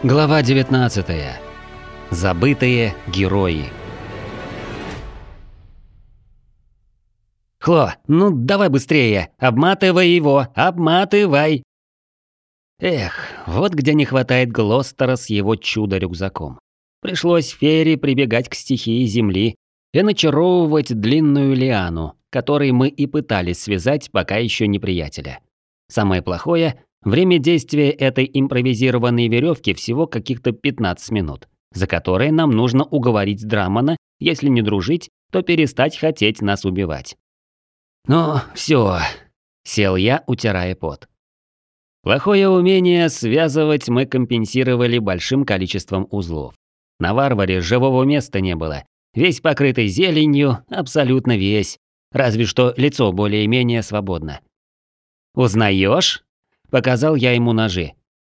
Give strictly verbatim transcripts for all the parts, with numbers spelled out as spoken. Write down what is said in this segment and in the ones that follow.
Глава девятнадцатая. Забытые герои. Хло, ну давай быстрее, обматывай его, обматывай. Эх, вот где не хватает Глостера с его чудо-рюкзаком. Пришлось Фере прибегать к стихии земли и начаровывать длинную лиану, которой мы и пытались связать пока еще неприятеля. Самое плохое, время действия этой импровизированной веревки всего каких-то пятнадцать минут, за которые нам нужно уговорить Драмана, если не дружить, то перестать хотеть нас убивать. «Ну, все», – сел я, утирая пот. Плохое умение связывать мы компенсировали большим количеством узлов. На варваре живого места не было, весь покрытый зеленью, абсолютно весь, разве что лицо более-менее свободно. «Узнаешь?» – показал я ему ножи.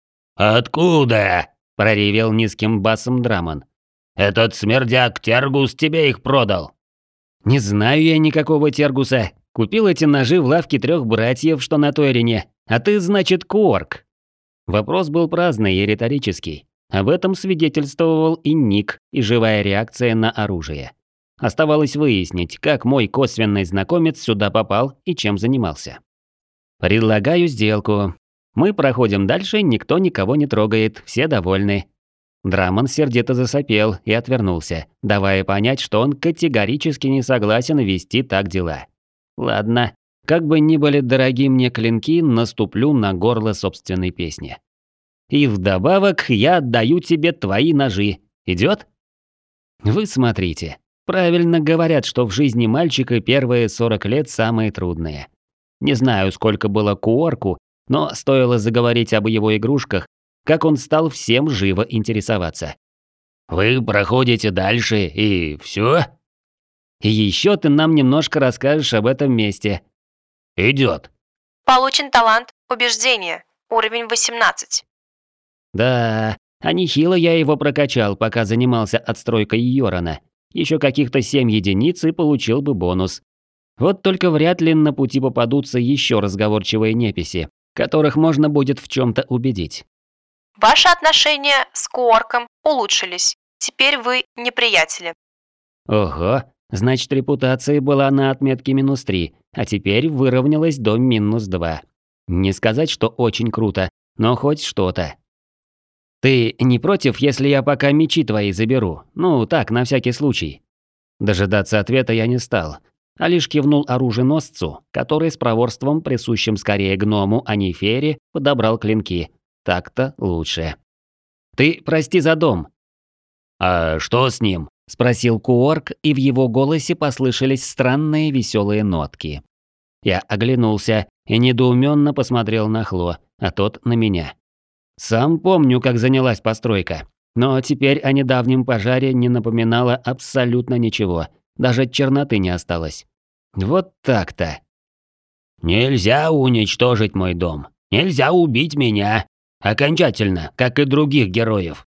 «Откуда?» – проревел низким басом Драман. «Этот смердяк Тергус тебе их продал?» «Не знаю я никакого Тергуса. Купил эти ножи в лавке трех братьев, что на Тойрине. А ты, значит, Куорк?» Вопрос был праздный и риторический. Об этом свидетельствовал и ник, и живая реакция на оружие. Оставалось выяснить, как мой косвенный знакомец сюда попал и чем занимался. «Предлагаю сделку. Мы проходим дальше, никто никого не трогает, все довольны». Драман сердито засопел и отвернулся, давая понять, что он категорически не согласен вести так дела. Ладно, как бы ни были дороги мне клинки, наступлю на горло собственной песни. И вдобавок я отдаю тебе твои ножи. Идет? Вы смотрите. Правильно говорят, что в жизни мальчика первые сорок лет самые трудные. Не знаю, сколько было Куорку, но стоило заговорить об его игрушках, как он стал всем живо интересоваться. «Вы проходите дальше, и все? И еще ты нам немножко расскажешь об этом месте. Идет. Получен талант убеждения, уровень восемнадцать. Да, а нехило я его прокачал, пока занимался отстройкой Йорана. Еще каких-то семь единиц и получил бы бонус. Вот только вряд ли на пути попадутся еще разговорчивые неписи, которых можно будет в чем-то убедить. Ваши отношения с Куорком улучшились. Теперь вы не приятели. Ого, значит, репутация была на отметке минус три, а теперь выровнялась до минус два. Не сказать, что очень круто, но хоть что-то. Ты не против, если я пока мечи твои заберу? Ну, так, на всякий случай. Дожидаться ответа я не стал, а лишь кивнул оруженосцу, который с проворством, присущим скорее гному, а не фере, подобрал клинки. Так-то лучше. Ты прости за дом. «А что с ним?» – спросил Куорк, и в его голосе послышались странные веселые нотки. Я оглянулся и недоуменно посмотрел на Хло, а тот на меня. Сам помню, как занялась постройка, но теперь о недавнем пожаре не напоминало абсолютно ничего, даже черноты не осталось. Вот так-то. «Нельзя уничтожить мой дом. Нельзя убить меня. Окончательно, как и других героев.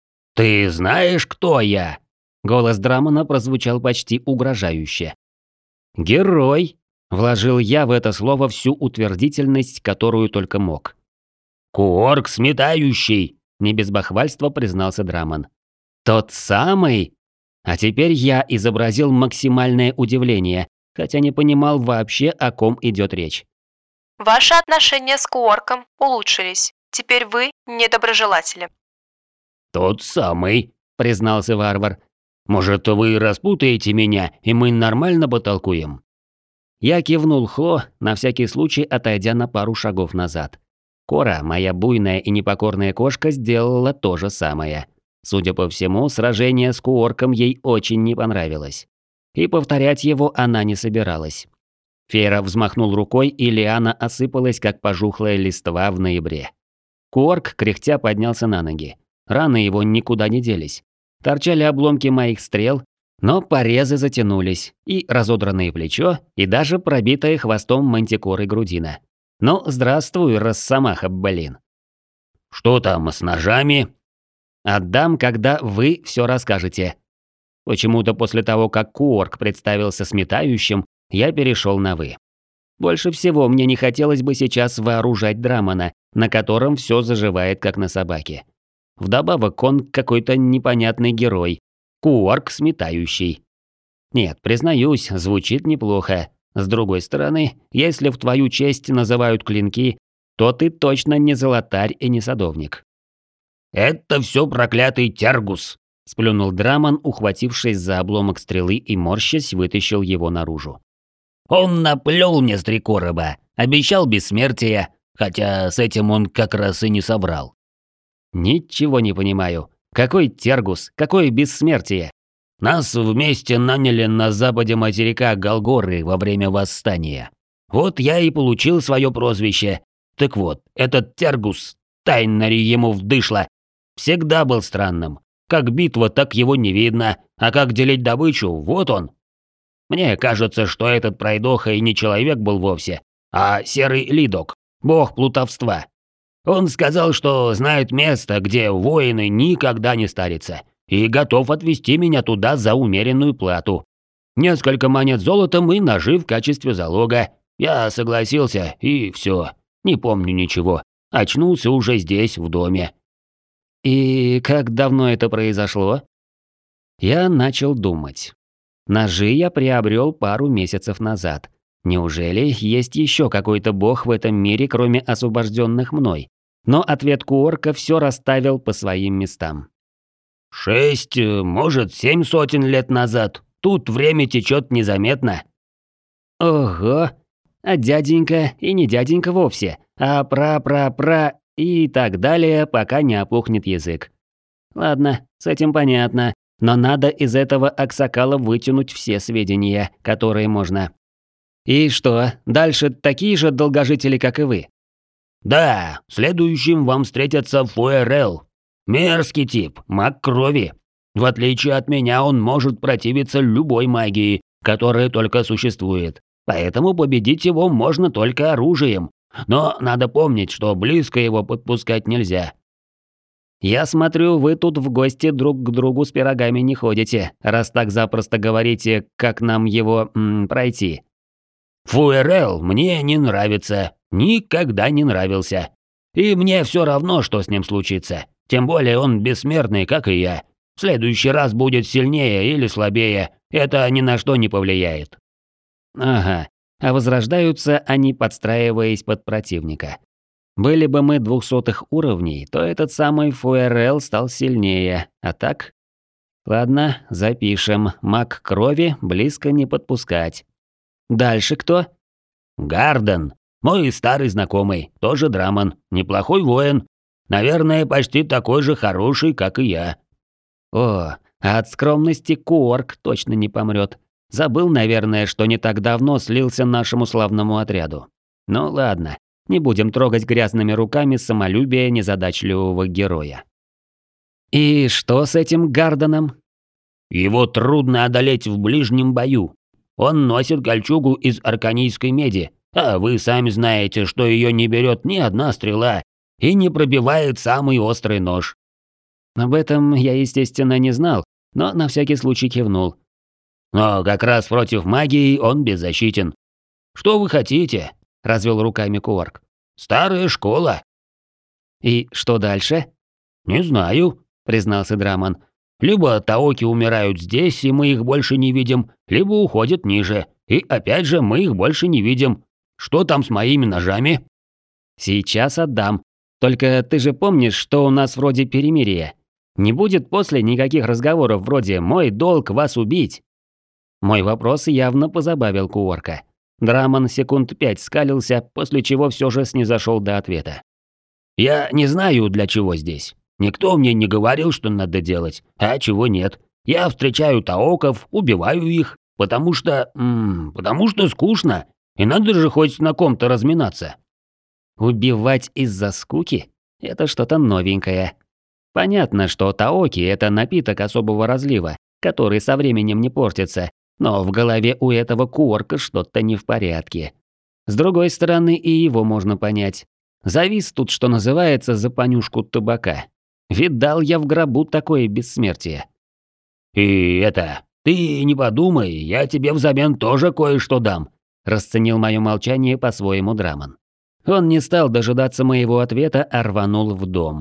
Ты знаешь, кто я?» Голос Драмана прозвучал почти угрожающе. «Герой!» – вложил я в это слово всю утвердительность, которую только мог. «Куорк сметающий!» – не без бахвальства признался Драман. «Тот самый?» А теперь я изобразил максимальное удивление, хотя не понимал вообще, о ком идет речь. Ваши отношения с Куорком улучшились. Теперь вы недоброжелатели. «Тот самый», – признался варвар. «Может, вы распутаете меня, и мы нормально потолкуем?» Я кивнул Хло, на всякий случай отойдя на пару шагов назад. Кора, моя буйная и непокорная кошка, сделала то же самое. Судя по всему, сражение с Куорком ей очень не понравилось. И повторять его она не собиралась. Фера взмахнул рукой, и лиана осыпалась, как пожухлая листва в ноябре. Куорк, кряхтя, поднялся на ноги. Раны его никуда не делись. Торчали обломки моих стрел, но порезы затянулись, и разодранное плечо, и даже пробитая хвостом мантикоры грудина. Ну, здравствуй, росомаха, блин. «Что там с ножами?» «Отдам, когда вы все расскажете». Почему-то после того, как Куорк представился сметающим, я перешел на «вы». Больше всего мне не хотелось бы сейчас вооружать Драмана, на котором все заживает как на собаке. Вдобавок он какой-то непонятный герой. Куорк сметающий. Нет, признаюсь, звучит неплохо. С другой стороны, если в твою честь называют клинки, то ты точно не золотарь и не садовник. «Это все проклятый Тергус!» – сплюнул Драман, ухватившись за обломок стрелы и морщась вытащил его наружу. «Он наплел мне с три короба, обещал бессмертие, хотя с этим он как раз и не соврал». «Ничего не понимаю. Какой Тергус? Какое бессмертие?» «Нас вместе наняли на западе материка Голгоры во время восстания. Вот я и получил свое прозвище. Так вот, этот Тергус, Тайнари ему вдышло, всегда был странным. Как битва, так его не видно, а как делить добычу, вот он. Мне кажется, что этот пройдоха и не человек был вовсе, а серый Лидок, бог плутовства. Он сказал, что знает место, где воины никогда не старятся, и готов отвезти меня туда за умеренную плату. Несколько монет золотом и ножи в качестве залога. Я согласился, и все. Не помню ничего. Очнулся уже здесь, в доме». «И как давно это произошло?» Я начал думать. Ножи я приобрел пару месяцев назад. Неужели есть еще какой-то бог в этом мире, кроме освобожденных мной? Но ответ Куорка все расставил по своим местам. «Шесть, может, семь сотен лет назад. Тут время течет незаметно». «Ого! А дяденька и не дяденька вовсе, а пра-пра-пра и так далее, пока не опухнет язык. Ладно, с этим понятно, но надо из этого аксакала вытянуть все сведения, которые можно. И что, дальше такие же долгожители, как и вы?» «Да, следующим вам встретится Фуэрел. Мерзкий тип, маг крови. В отличие от меня, он может противиться любой магии, которая только существует. Поэтому победить его можно только оружием. Но надо помнить, что близко его подпускать нельзя». «Я смотрю, вы тут в гости друг к другу с пирогами не ходите, раз так запросто говорите, как нам его м, пройти». «Фуэрел мне не нравится, никогда не нравился. И мне все равно, что с ним случится. Тем более он бессмертный, как и я. В следующий раз будет сильнее или слабее, это ни на что не повлияет». Ага, а возрождаются они, подстраиваясь под противника. Были бы мы двухсотых уровней, то этот самый Фуэрел стал сильнее, а так? Ладно, запишем. Маг крови близко не подпускать. Дальше кто? «Гарден. Мой старый знакомый, тоже Драман. Неплохой воин. Наверное, почти такой же хороший, как и я». О, а от скромности Куорк точно не помрет. Забыл, наверное, что не так давно слился нашему славному отряду. Ну ладно, не будем трогать грязными руками самолюбие незадачливого героя. И что с этим Гарденом? «Его трудно одолеть в ближнем бою. Он носит кольчугу из арканийской меди, а вы сами знаете, что ее не берет ни одна стрела и не пробивает самый острый нож». Об этом я, естественно, не знал, но на всякий случай кивнул. «Но как раз против магии он беззащитен. Что вы хотите?» – развел руками Куорк. «Старая школа». «И что дальше?» «Не знаю», – признался Драман. «Либо таоки умирают здесь, и мы их больше не видим, либо уходят ниже, и опять же мы их больше не видим. Что там с моими ножами?» «Сейчас отдам. Только ты же помнишь, что у нас вроде перемирия. Не будет после никаких разговоров вроде «мой долг вас убить». Мой вопрос явно позабавил Куорка. Драман секунд пять скалился, после чего все же снизошел до ответа. «Я не знаю, для чего здесь. Никто мне не говорил, что надо делать, а чего нет. Я встречаю таоков, убиваю их, потому что... М -м, потому что скучно, и надо же хоть на ком-то разминаться». Убивать из-за скуки? Это что-то новенькое. Понятно, что таоки – это напиток особого разлива, который со временем не портится, но в голове у этого Куорка что-то не в порядке. С другой стороны, и его можно понять. Завис тут, что называется, за понюшку табака. Видал я в гробу такое бессмертие. «И это, ты не подумай, я тебе взамен тоже кое-что дам», – расценил мое молчание по-своему Драман. Он не стал дожидаться моего ответа, а рванул в дом.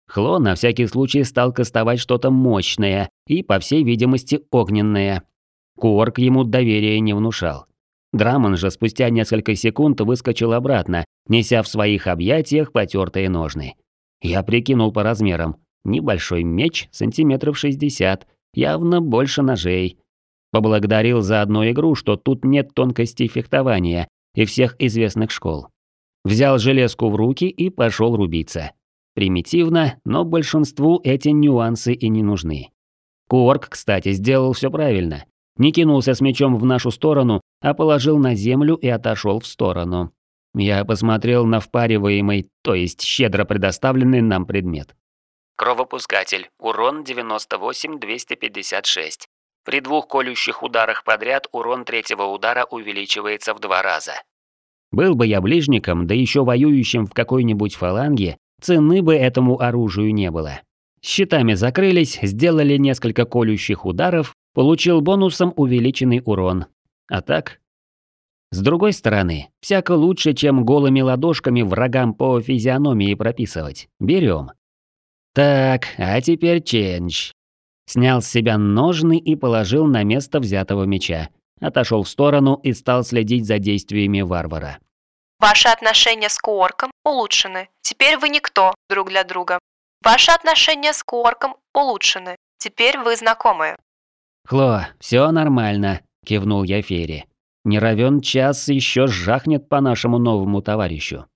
Хло на всякий случай стал кастовать что-то мощное и, по всей видимости, огненное. Куорк ему доверия не внушал. Драмон же спустя несколько секунд выскочил обратно, неся в своих объятиях потертые ножны. Я прикинул по размерам. Небольшой меч, сантиметров шестьдесят, явно больше ножей. Поблагодарил за одну игру, что тут нет тонкостей фехтования и всех известных школ. Взял железку в руки и пошел рубиться. Примитивно, но большинству эти нюансы и не нужны. Куорк, кстати, сделал все правильно. Не кинулся с мечом в нашу сторону, а положил на землю и отошел в сторону. Я посмотрел на впариваемый, то есть щедро предоставленный нам предмет. Кровопускатель. Урон девяносто восемь двести пятьдесят шесть. При двух колющих ударах подряд урон третьего удара увеличивается в два раза. Был бы я ближником, да еще воюющим в какой-нибудь фаланге, цены бы этому оружию не было. Щитами закрылись, сделали несколько колющих ударов, получил бонусом увеличенный урон. А так? С другой стороны, всяко лучше, чем голыми ладошками врагам по физиономии прописывать. Берем. Так, а теперь чендж. Снял с себя ножны и положил на место взятого меча. Отошел в сторону и стал следить за действиями варвара. Ваши отношения с Куорком улучшены. Теперь вы никто друг для друга. Ваши отношения с Куорком улучшены. Теперь вы знакомы. Хло, все нормально, кивнул я Фере. Не равен час еще жахнет по нашему новому товарищу.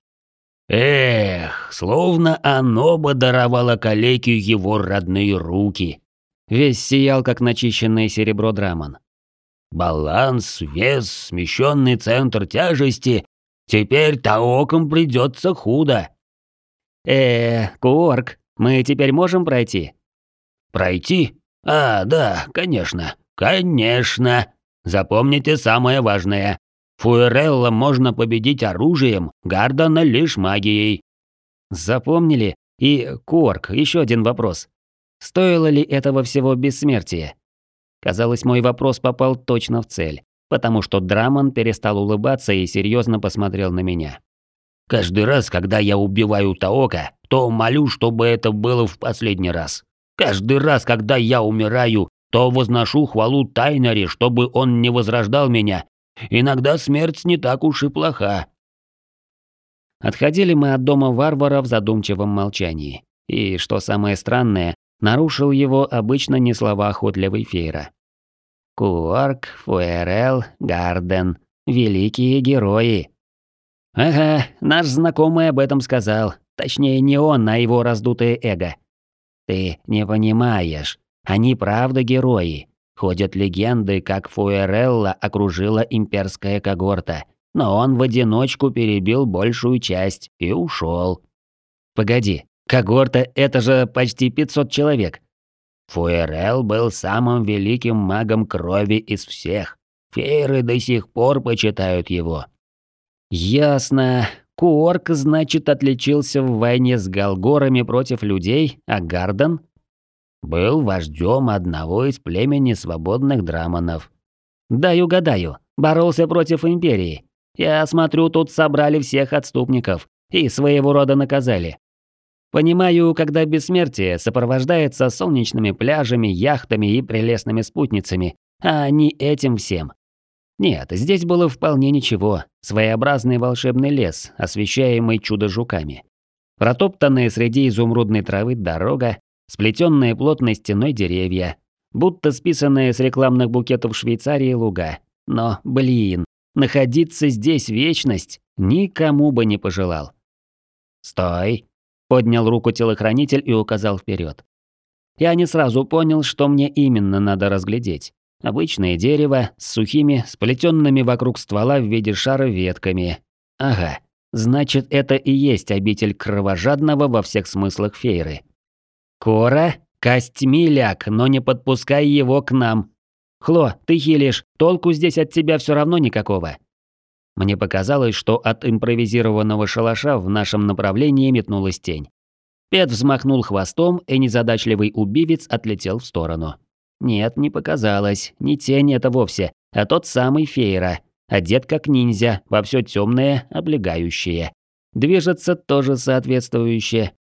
Эх, словно оно бы даровало калеке его родные руки. Весь сиял, как начищенное серебро Драмон. Баланс, вес, смещенный центр тяжести. Теперь таокам придется худо. Э, Куорк, мы теперь можем пройти? Пройти? А, да, конечно, конечно. Запомните самое важное. Фуэрелла можно победить оружием, Гардена лишь магией. Запомнили? И, Куорк, еще один вопрос. Стоило ли этого всего бессмертия? Казалось, мой вопрос попал точно в цель, потому что Драмон перестал улыбаться и серьезно посмотрел на меня. Каждый раз, когда я убиваю Таока, то молю, чтобы это было в последний раз. Каждый раз, когда я умираю, то возношу хвалу Тайнари, чтобы он не возрождал меня. Иногда смерть не так уж и плоха. Отходили мы от дома варвара в задумчивом молчании. И, что самое странное, нарушил его обычно не слова охотливый Фейра. Куорк, Фуэрел, Гарден. Великие герои. Ага, наш знакомый об этом сказал. Точнее, не он, а его раздутое эго. Ты не понимаешь. Они правда герои. Ходят легенды, как Фуэрелла окружила имперская когорта. Но он в одиночку перебил большую часть и ушел. Погоди, когорта – это же почти пятьсот человек. Фуэрел был самым великим магом крови из всех. Фейры до сих пор почитают его. Ясно. Куорк, значит, отличился в войне с галгорами против людей, а Гарден был вождем одного из племени свободных драмонов. Дай угадаю, боролся против империи. Я смотрю, тут собрали всех отступников и своего рода наказали. Понимаю, когда бессмертие сопровождается солнечными пляжами, яхтами и прелестными спутницами, а не этим всем. Нет, здесь было вполне ничего. Своеобразный волшебный лес, освещаемый чудо-жуками. Протоптанная среди изумрудной травы дорога, сплетенные плотной стеной деревья, будто списанные с рекламных букетов Швейцарии луга. Но, блин, находиться здесь вечность никому бы не пожелал. «Стой!» – поднял руку телохранитель и указал вперед. Я не сразу понял, что мне именно надо разглядеть. Обычное дерево с сухими, сплетенными вокруг ствола в виде шара ветками. Ага, значит, это и есть обитель кровожадного во всех смыслах Фейры. Кора, костьмиляк, но не подпускай его к нам. Хло, ты хилишь, толку здесь от тебя все равно никакого. Мне показалось, что от импровизированного шалаша в нашем направлении метнулась тень. Пет взмахнул хвостом, и незадачливый убивец отлетел в сторону. Нет, не показалось, не тень это вовсе, а тот самый Фейра, одет как ниндзя, во все темное, облегающее. Движется тоже соответствующе.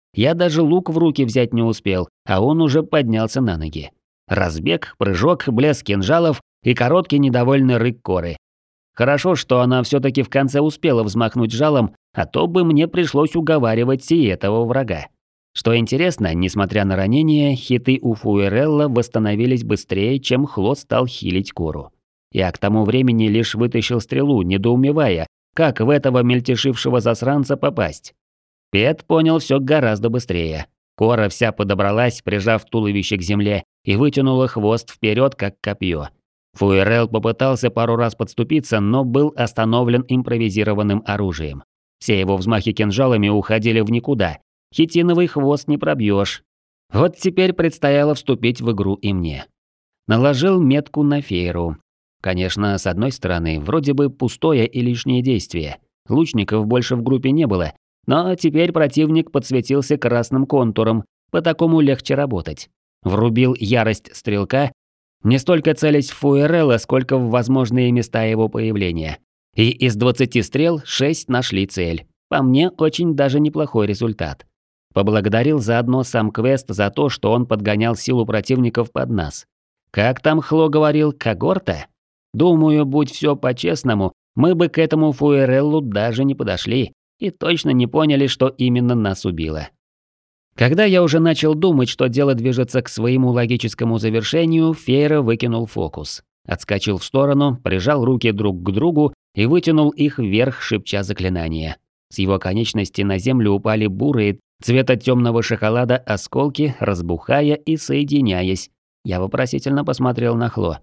Я даже лук в руки взять не успел, а он уже поднялся на ноги. Разбег, прыжок, блеск кинжалов и короткий недовольный рык Коры. Хорошо, что она все-таки в конце успела взмахнуть жалом, а то бы мне пришлось уговаривать и этого врага. Что интересно, несмотря на ранение, хиты у Фуэрелла восстановились быстрее, чем Хлод стал хилить Кору. Я к тому времени лишь вытащил стрелу, недоумевая, как в этого мельтешившего засранца попасть. Пет понял все гораздо быстрее. Кора вся подобралась, прижав туловище к земле, и вытянула хвост вперед, как копье. Фуэрелл попытался пару раз подступиться, но был остановлен импровизированным оружием. Все его взмахи кинжалами уходили в никуда. Хитиновый хвост не пробьешь. Вот теперь предстояло вступить в игру и мне. Наложил метку на Фейру. Конечно, с одной стороны, вроде бы пустое и лишнее действие. Лучников больше в группе не было, но теперь противник подсветился красным контуром, по такому легче работать. Врубил ярость стрелка, не столько целясь в Фуэрелла, сколько в возможные места его появления. И из двадцати стрел шесть нашли цель. По мне, очень даже неплохой результат. Поблагодарил заодно сам квест за то, что он подгонял силу противников под нас. Как там Хло говорил, когорта? Думаю, будь все по-честному, мы бы к этому Фуэреллу даже не подошли и точно не поняли, что именно нас убило. Когда я уже начал думать, что дело движется к своему логическому завершению, Фейра выкинул фокус. Отскочил в сторону, прижал руки друг к другу и вытянул их вверх, шепча заклинание. С его конечности на землю упали бурые, цвета темного шоколада осколки, разбухая и соединяясь. Я вопросительно посмотрел на Хло.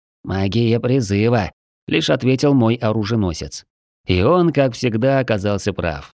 «Магия призыва», — лишь ответил мой оруженосец. И он, как всегда, оказался прав.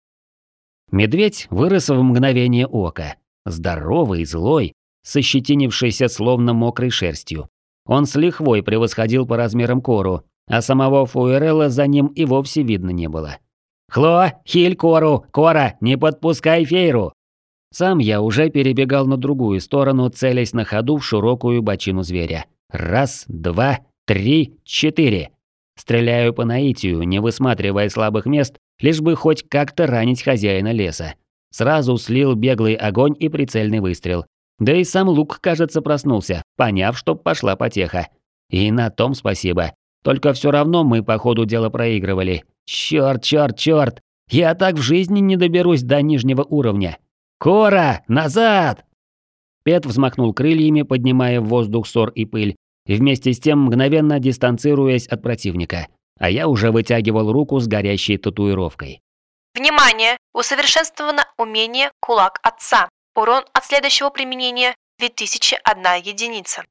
Медведь вырос в мгновение ока. Здоровый, злой, сощетинившийся словно мокрой шерстью. Он с лихвой превосходил по размерам Кору, а самого Фуэрелла за ним и вовсе видно не было. «Хло, хиль Кору! Кора, не подпускай Фейру!» Сам я уже перебегал на другую сторону, целясь на ходу в широкую бочину зверя. Раз, два, три, четыре. Стреляю по наитию, не высматривая слабых мест, лишь бы хоть как-то ранить хозяина леса. Сразу слил беглый огонь и прицельный выстрел. Да и сам лук, кажется, проснулся, поняв, что пошла потеха. И на том спасибо. Только все равно мы по ходу дела проигрывали. Чёрт, чёрт, чёрт! Я так в жизни не доберусь до нижнего уровня. «Кора, назад!» Пет взмахнул крыльями, поднимая в воздух ссор и пыль, и вместе с тем мгновенно дистанцируясь от противника, а я уже вытягивал руку с горящей татуировкой. Внимание! Усовершенствовано умение «Кулак Отца». Урон от следующего применения две тысячи одна единица.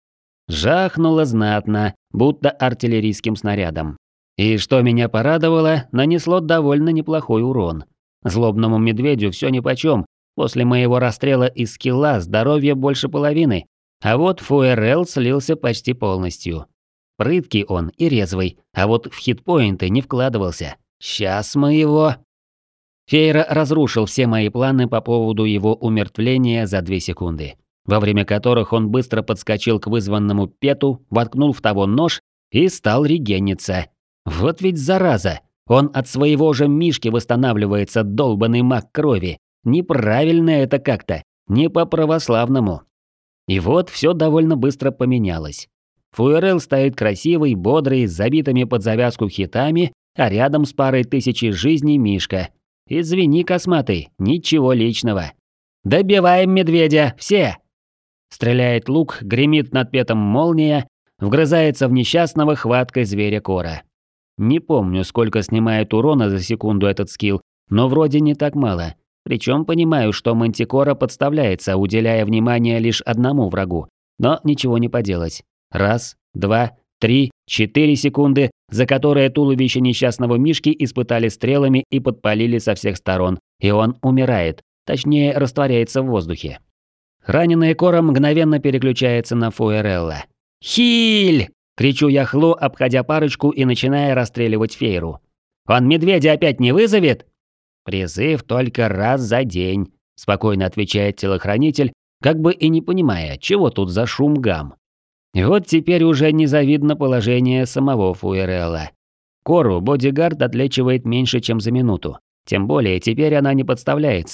Жахнуло знатно, будто артиллерийским снарядом. И что меня порадовало, нанесло довольно неплохой урон. Злобному медведю все нипочем. После моего расстрела из скилла здоровье больше половины, а вот Фуэрелл слился почти полностью. Прыткий он и резвый, а вот в хитпоинты не вкладывался. Сейчас мы его... Фейра разрушил все мои планы по поводу его умертвления за две секунды, во время которых он быстро подскочил к вызванному Пету, воткнул в того нож и стал регениться. Вот ведь зараза! Он от своего же Мишки восстанавливается, долбанный маг крови. Неправильно это как-то, не по-православному. И вот все довольно быстро поменялось. Фуэрелл стоит красивый, бодрый, с забитыми под завязку хитами, а рядом с парой тысячи жизней Мишка. Извини, косматый, ничего личного. «Добиваем медведя, все!» Стреляет лук, гремит над Петом молния, вгрызается в несчастного хваткой зверя Кора. Не помню, сколько снимает урона за секунду этот скилл, но вроде не так мало. Причем понимаю, что Мантикора подставляется, уделяя внимание лишь одному врагу. Но ничего не поделать. Раз, два, три, четыре секунды, за которые туловище несчастного Мишки испытали стрелами и подпалили со всех сторон, и он умирает, точнее растворяется в воздухе. Раненый Кора мгновенно переключается на Фуэрелла. «Хиль!» – кричу я Хло, обходя парочку и начиная расстреливать Фейру. «Он медведя опять не вызовет?» «Призыв только раз за день», – спокойно отвечает телохранитель, как бы и не понимая, чего тут за шум-гам. Вот теперь уже незавидно положение самого Фуэрелла. Кору бодигард отлечивает меньше, чем за минуту. Тем более теперь она не подставляется.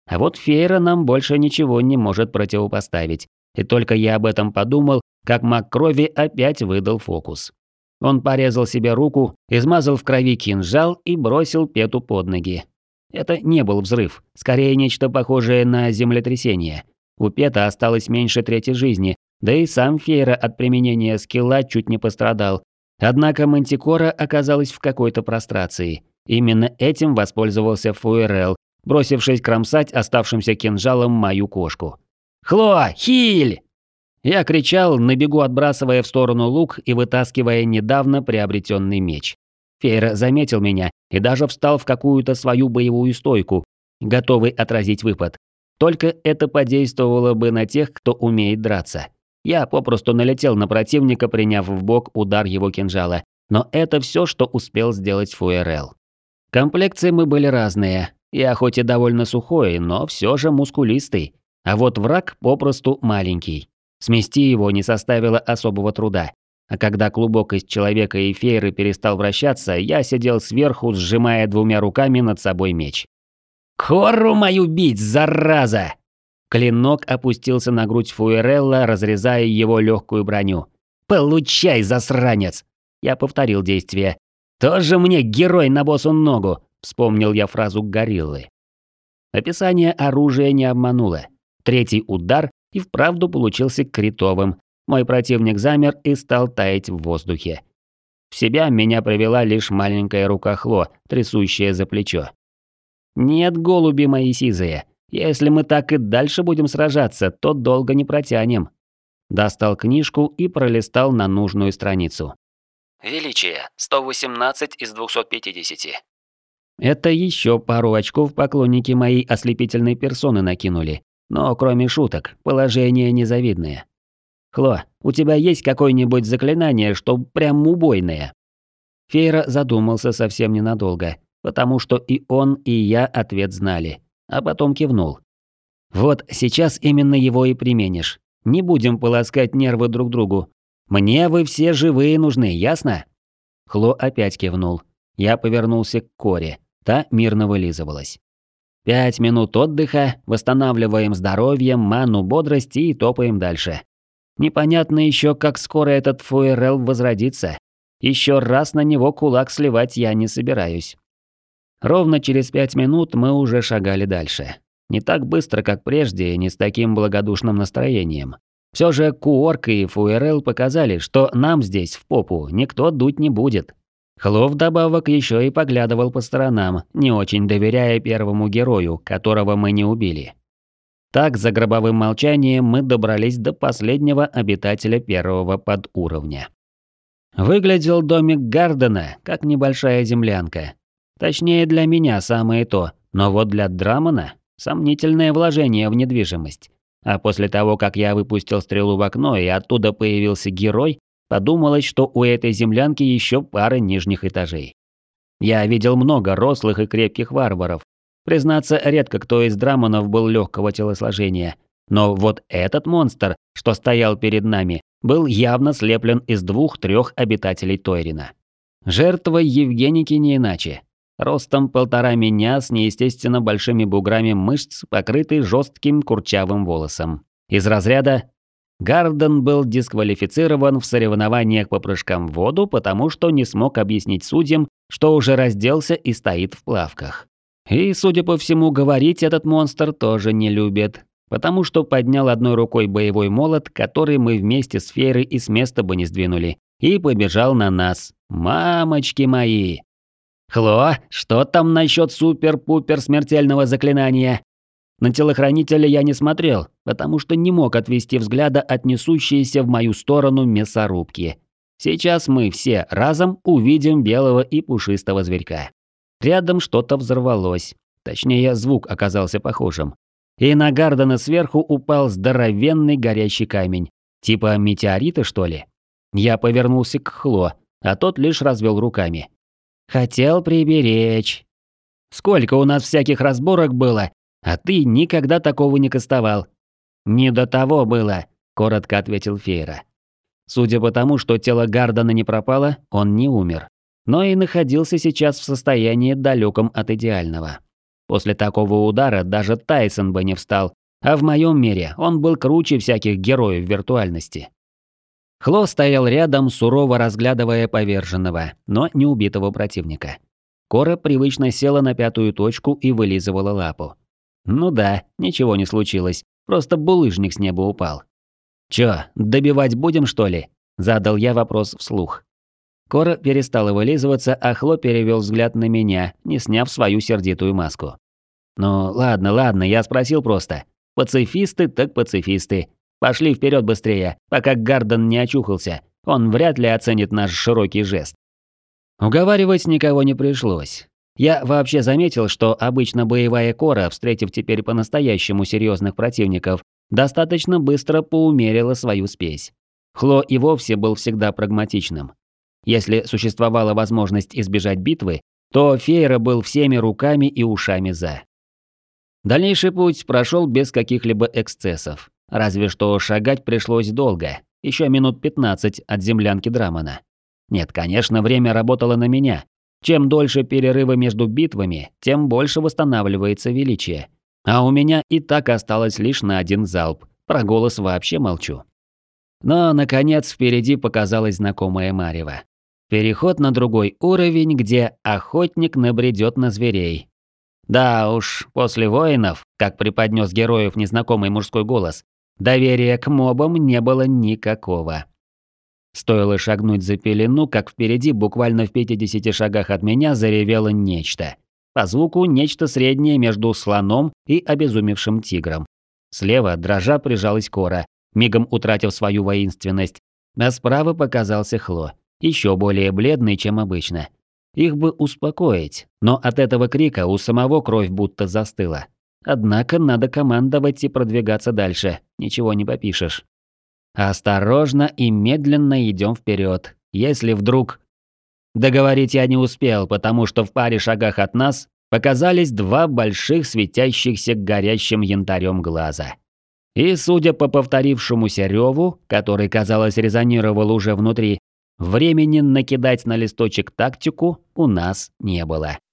А вот Фейра нам больше ничего не может противопоставить. И только я об этом подумал, как маг крови опять выдал фокус. Он порезал себе руку, измазал в крови кинжал и бросил Пету под ноги. Это не был взрыв, скорее нечто похожее на землетрясение. У Пета осталось меньше трети жизни, да и сам Фейра от применения скилла чуть не пострадал. Однако Мантикора оказалась в какой-то прострации. Именно этим воспользовался Фуэрел, бросившись кромсать оставшимся кинжалом мою кошку. «Хло, хиль!» Я кричал, на бегу отбрасывая в сторону лук и вытаскивая недавно приобретенный меч. Фейра заметил меня и даже встал в какую-то свою боевую стойку, готовый отразить выпад. Только это подействовало бы на тех, кто умеет драться. Я попросту налетел на противника, приняв в бок удар его кинжала. Но это все, что успел сделать Фуэрел. Комплекции мы были разные. Я хоть и довольно сухой, но все же мускулистый. А вот враг попросту маленький. Смести его не составило особого труда. А когда клубок из человека и фейры перестал вращаться, я сидел сверху, сжимая двумя руками над собой меч. «Корру мою бить, зараза!» Клинок опустился на грудь Фуэрелла, разрезая его легкую броню. «Получай, засранец!» Я повторил действие. «Тоже мне герой на босу ногу!» Вспомнил я фразу гориллы. Описание оружия не обмануло. Третий удар и вправду получился критовым. Мой противник замер и стал таять в воздухе. В себя меня привела лишь маленькая рука Хло, трясущая за плечо. «Нет, голуби мои сизые, если мы так и дальше будем сражаться, то долго не протянем». Достал книжку и пролистал на нужную страницу. Величие сто восемнадцать из двухсот пятидесяти. Это еще пару очков поклонники моей ослепительной персоны накинули. Но кроме шуток, положение незавидное. Хло, у тебя есть какое-нибудь заклинание, что прям убойное? Фейра задумался совсем ненадолго, потому что и он, и я ответ знали, а потом кивнул. Вот сейчас именно его и применишь. Не будем полоскать нервы друг другу. Мне вы все живые нужны, ясно? Хло опять кивнул. Я повернулся к Коре. Та мирно вылизывалась. Пять минут отдыха, восстанавливаем здоровье, ману, бодрость и топаем дальше. Непонятно еще, как скоро этот Фуэрел возродится. Еще раз на него кулак сливать я не собираюсь. Ровно через пять минут мы уже шагали дальше. Не так быстро, как прежде, и не с таким благодушным настроением. Все же Куорк и Фуэрел показали, что нам здесь, в попу, никто дуть не будет. Хло вдобавок еще и поглядывал по сторонам, не очень доверяя первому герою, которого мы не убили. Так, за гробовым молчанием мы добрались до последнего обитателя первого подуровня. Выглядел домик Гардена как небольшая землянка. Точнее, для меня самое то, но вот для Драмона сомнительное вложение в недвижимость. А после того, как я выпустил стрелу в окно и оттуда появился герой, подумалось, что у этой землянки еще пара нижних этажей. Я видел много рослых и крепких варваров. Признаться, редко кто из драмонов был легкого телосложения. Но вот этот монстр, что стоял перед нами, был явно слеплен из двух-трех обитателей Тойрина. Жертва Евгеники не иначе. Ростом полтора меня с неестественно большими буграми мышц, покрытый жестким курчавым волосом. Из разряда Гарден был дисквалифицирован в соревнованиях по прыжкам в воду, потому что не смог объяснить судьям, что уже разделся и стоит в плавках. И, судя по всему, говорить этот монстр тоже не любит, потому что поднял одной рукой боевой молот, который мы вместе с Фейрой и с места бы не сдвинули, и побежал на нас. Мамочки мои! Хло, что там насчет супер-пупер смертельного заклинания? На телохранителя я не смотрел, потому что не мог отвести взгляда от несущейся в мою сторону мясорубки. Сейчас мы все разом увидим белого и пушистого зверька. Рядом что-то взорвалось, точнее звук оказался похожим. И на Гардена сверху упал здоровенный горящий камень, типа метеорита что ли. Я повернулся к Хло, а тот лишь развел руками. Хотел приберечь. Сколько у нас всяких разборок было, а ты никогда такого не кастовал. Не до того было, коротко ответил Фейра. Судя по тому, что тело Гардена не пропало, он не умер, но и находился сейчас в состоянии далеком от идеального. После такого удара даже Тайсон бы не встал, а в моем мире он был круче всяких героев виртуальности. Хло стоял рядом, сурово разглядывая поверженного, но не убитого противника. Кора привычно села на пятую точку и вылизывала лапу. Ну да, ничего не случилось, просто булыжник с неба упал. «Чё, добивать будем, что ли?» – задал я вопрос вслух. Кора перестала вылизываться, а Хло перевел взгляд на меня, не сняв свою сердитую маску. «Ну ладно, ладно, я спросил просто. Пацифисты так пацифисты. Пошли вперед быстрее, пока Гарден не очухался. Он вряд ли оценит наш широкий жест». Уговаривать никого не пришлось. Я вообще заметил, что обычно боевая Кора, встретив теперь по-настоящему серьезных противников, достаточно быстро поумерила свою спесь. Хло и вовсе был всегда прагматичным. Если существовала возможность избежать битвы, то Фейра был всеми руками и ушами за. Дальнейший путь прошел без каких-либо эксцессов. Разве что шагать пришлось долго, еще минут пятнадцать от землянки Драмана. Нет, конечно, время работало на меня. Чем дольше перерывы между битвами, тем больше восстанавливается величие. А у меня и так осталось лишь на один залп, про голос вообще молчу. Но, наконец, впереди показалась знакомая марево. Переход на другой уровень, где охотник набредет на зверей. Да уж, после воинов, как преподнес героев незнакомый мужской голос, доверия к мобам не было никакого. Стоило шагнуть за пелену, как впереди, буквально в пятидесяти шагах от меня, заревело нечто. По звуку нечто среднее между слоном и обезумевшим тигром. Слева дрожа прижалась Кора, мигом утратив свою воинственность, а справа показался Хло, еще более бледный, чем обычно. Их бы успокоить, но от этого крика у самого кровь будто застыла. Однако надо командовать и продвигаться дальше, ничего не попишешь. Осторожно и медленно идем вперед. Если вдруг... Договорить я не успел, потому что в паре шагах от нас показались два больших светящихся горящим янтарем глаза. И, судя по повторившемуся реву, который, казалось, резонировал уже внутри, времени накидать на листочек тактику у нас не было.